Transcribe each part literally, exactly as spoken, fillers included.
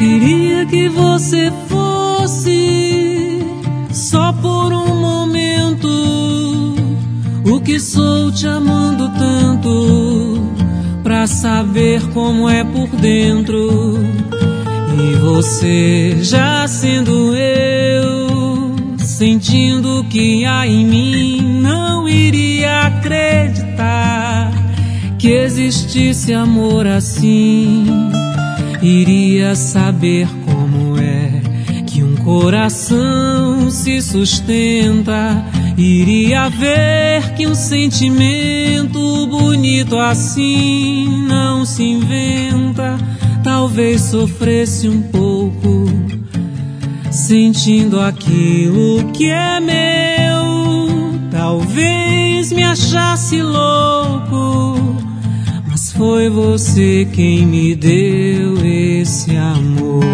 queria que você fosse só por um momento o que sou te amando tanto, pra saber como é por dentro. E você já sendo eu, sentindo o que há em mim, não iria acreditar que existisse amor assim. Iria saber como é que um coração se sustenta. Iria ver que um sentimento bonito assim não se inventa. Talvez sofresse um pouco, sentindo aquilo que é meu. Talvez me achasse louco, mas foi você quem me deu esse amor.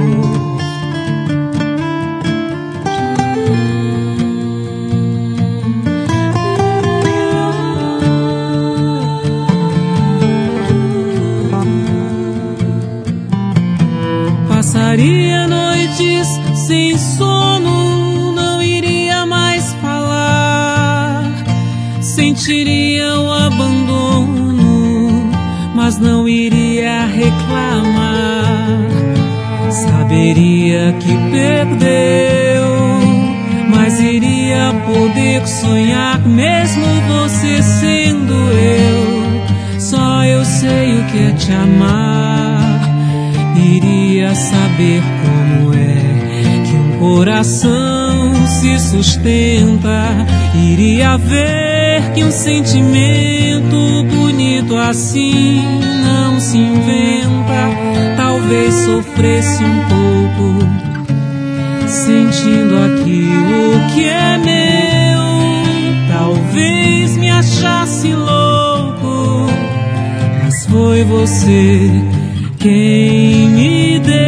Passaria noites sem sono, não iria mais falar. Sentiria o abandono, mas não iria reclamar. Saberia que perdeu, mas iria poder sonhar, mesmo você sendo eu. Só eu sei o que é te amar. Iria saber como é que um coração se sustenta. Iria ver que um sentimento bonito assim não se inventa. Talvez sofresse um pouco, sentindo aquilo que é meu. Talvez me achasse louco, mas foi você quem me deu.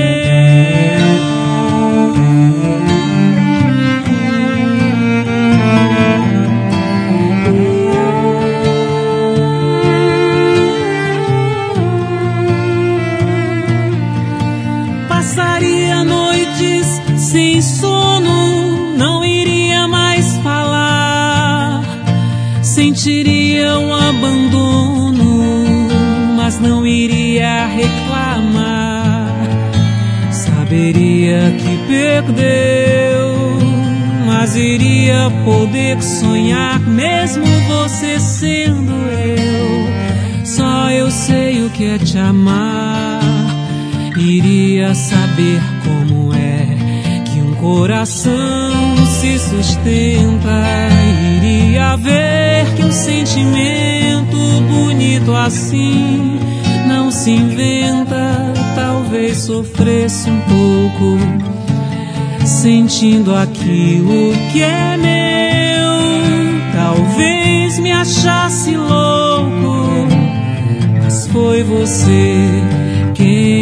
Passaria noites sem sono, não iria mais falar. Sentiria um abandono, mas não iria reclamar. Saberia que perdeu, mas iria poder sonhar, mesmo você sendo eu. Só eu sei o que é te amar. Iria saber como é que um coração se sustenta. Iria ver que um sentimento bonito assim não se inventa. Talvez sofresse um pouco, sentindo aquilo que é meu. Talvez me achasse louco, mas foi você quem